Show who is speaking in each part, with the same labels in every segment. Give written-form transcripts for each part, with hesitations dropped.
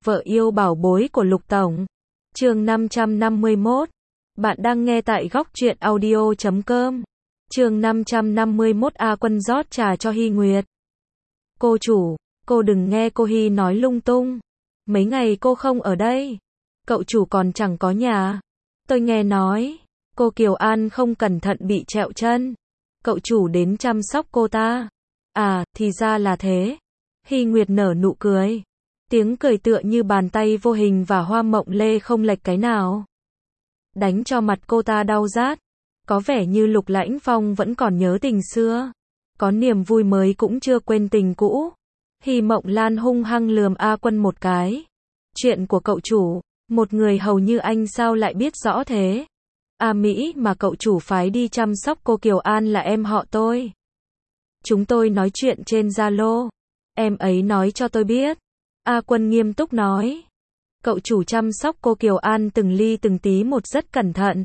Speaker 1: Vợ yêu bảo bối của Lục Tổng. Chương 551. Bạn đang nghe tại góc truyện audio.com. Chương 551. A Quân rót trà cho Hy Nguyệt. Cô chủ, cô đừng nghe cô Hy nói lung tung. Mấy ngày cô không ở đây. Cậu chủ còn chẳng có nhà. Tôi nghe nói, cô Kiều An không cẩn thận bị trẹo chân. Cậu chủ đến chăm sóc cô ta. À, thì ra là thế. Hy Nguyệt nở nụ cười. Tiếng cười tựa như bàn tay vô hình và Hoa Mộng Lê không lệch cái nào. Đánh cho mặt cô ta đau rát. Có vẻ như Lục Lãnh Phong vẫn còn nhớ tình xưa. Có niềm vui mới cũng chưa quên tình cũ. Hy Mộng Lan hung hăng lườm A Quân một cái. Chuyện của cậu chủ, một người hầu như anh sao lại biết rõ thế? A Mỹ mà cậu chủ phái đi chăm sóc cô Kiều An là em họ tôi. Chúng tôi nói chuyện trên Zalo. Em ấy nói cho tôi biết. A Quân nghiêm túc nói. Cậu chủ chăm sóc cô Kiều An từng ly từng tí một rất cẩn thận.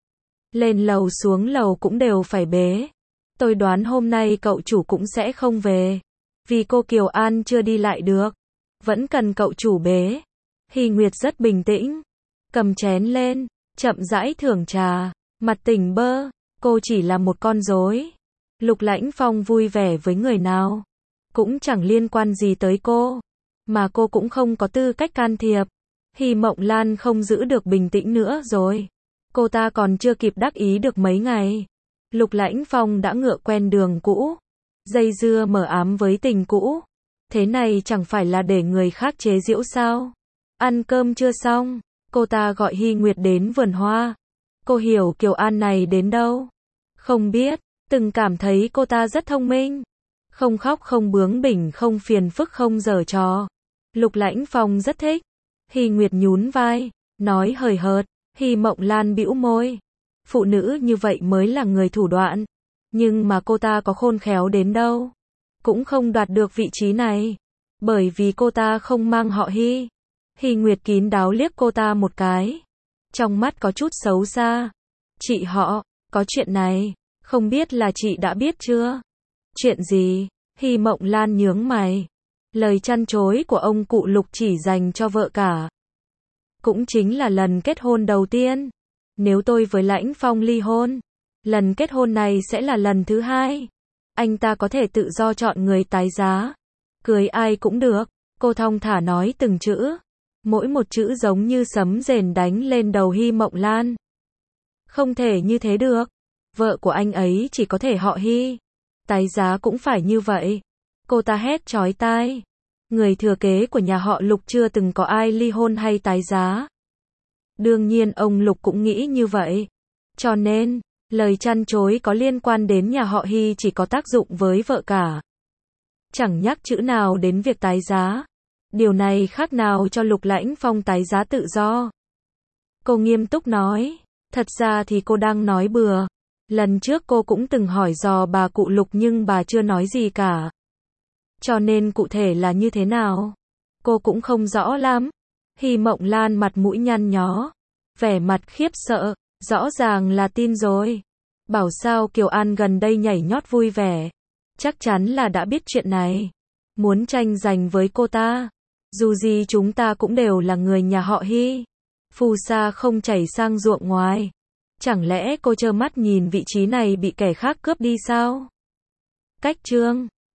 Speaker 1: Lên lầu xuống lầu cũng đều phải bế. Tôi đoán hôm nay cậu chủ cũng sẽ không về. Vì cô Kiều An chưa đi lại được. Vẫn cần cậu chủ bế. Hy Nguyệt rất bình tĩnh. Cầm chén lên, chậm rãi thưởng trà. Mặt tỉnh bơ, cô chỉ là một con rối. Lục Lãnh Phong vui vẻ với người nào. Cũng chẳng liên quan gì tới cô. Mà cô cũng không có tư cách can thiệp. Hy Mộng Lan không giữ được bình tĩnh nữa rồi. Cô ta còn chưa kịp đắc ý được mấy ngày. Lục Lãnh Phong đã ngựa quen đường cũ. Dây dưa mờ ám với tình cũ. Thế này chẳng phải là để người khác chế giễu sao? Ăn cơm chưa xong, cô ta gọi Hy Nguyệt đến vườn hoa. Cô hiểu Kiều An này đến đâu? Không biết, từng cảm thấy cô ta rất thông minh. Không khóc không bướng bỉnh không phiền phức không giở trò. Lục Lãnh Phong rất thích. Hy Nguyệt nhún vai, nói hời hợt. Hy Mộng Lan bĩu môi. Phụ nữ như vậy mới là người thủ đoạn. Nhưng mà cô ta có khôn khéo đến đâu. Cũng không đoạt được vị trí này. Bởi vì cô ta không mang họ Hy. Hy Nguyệt kín đáo liếc cô ta một cái. Trong mắt có chút xấu xa. Chị họ, có chuyện này. Không biết là chị đã biết chưa? Chuyện gì? Hy Mộng Lan nhướng mày. Lời trăn trối của ông cụ Lục chỉ dành cho vợ cả. Cũng chính là lần kết hôn đầu tiên. Nếu tôi với Lãnh Phong ly hôn, lần kết hôn này sẽ là lần thứ hai. Anh ta có thể tự do chọn người tái giá. Cưới ai cũng được. Cô thong thả nói từng chữ. Mỗi một chữ giống như sấm rền đánh lên đầu Hy Mộng Lan. Không thể như thế được. Vợ của anh ấy chỉ có thể họ Hy. Tái giá cũng phải như vậy. Cô ta hét chói tai. Người thừa kế của nhà họ Lục chưa từng có ai ly hôn hay tái giá. Đương nhiên ông Lục cũng nghĩ như vậy. Cho nên, lời trăn trối có liên quan đến nhà họ Hy chỉ có tác dụng với vợ cả. Chẳng nhắc chữ nào đến việc tái giá. Điều này khác nào cho Lục Lãnh Phong tái giá tự do. Cô nghiêm túc nói. Thật ra thì cô đang nói bừa. Lần trước cô cũng từng hỏi dò bà cụ Lục nhưng bà chưa nói gì cả. Cho nên cụ thể là như thế nào? Cô cũng không rõ lắm. Hy Mộng Lan mặt mũi nhăn nhó. Vẻ mặt khiếp sợ. Rõ ràng là tin rồi. Bảo sao Kiều An gần đây nhảy nhót vui vẻ. Chắc chắn là đã biết chuyện này. Muốn tranh giành với cô ta. Dù gì chúng ta cũng đều là người nhà họ Hy. Phù sa không chảy sang ruộng ngoài. Chẳng lẽ cô trơ mắt nhìn vị trí này bị kẻ khác cướp đi sao? Cách chương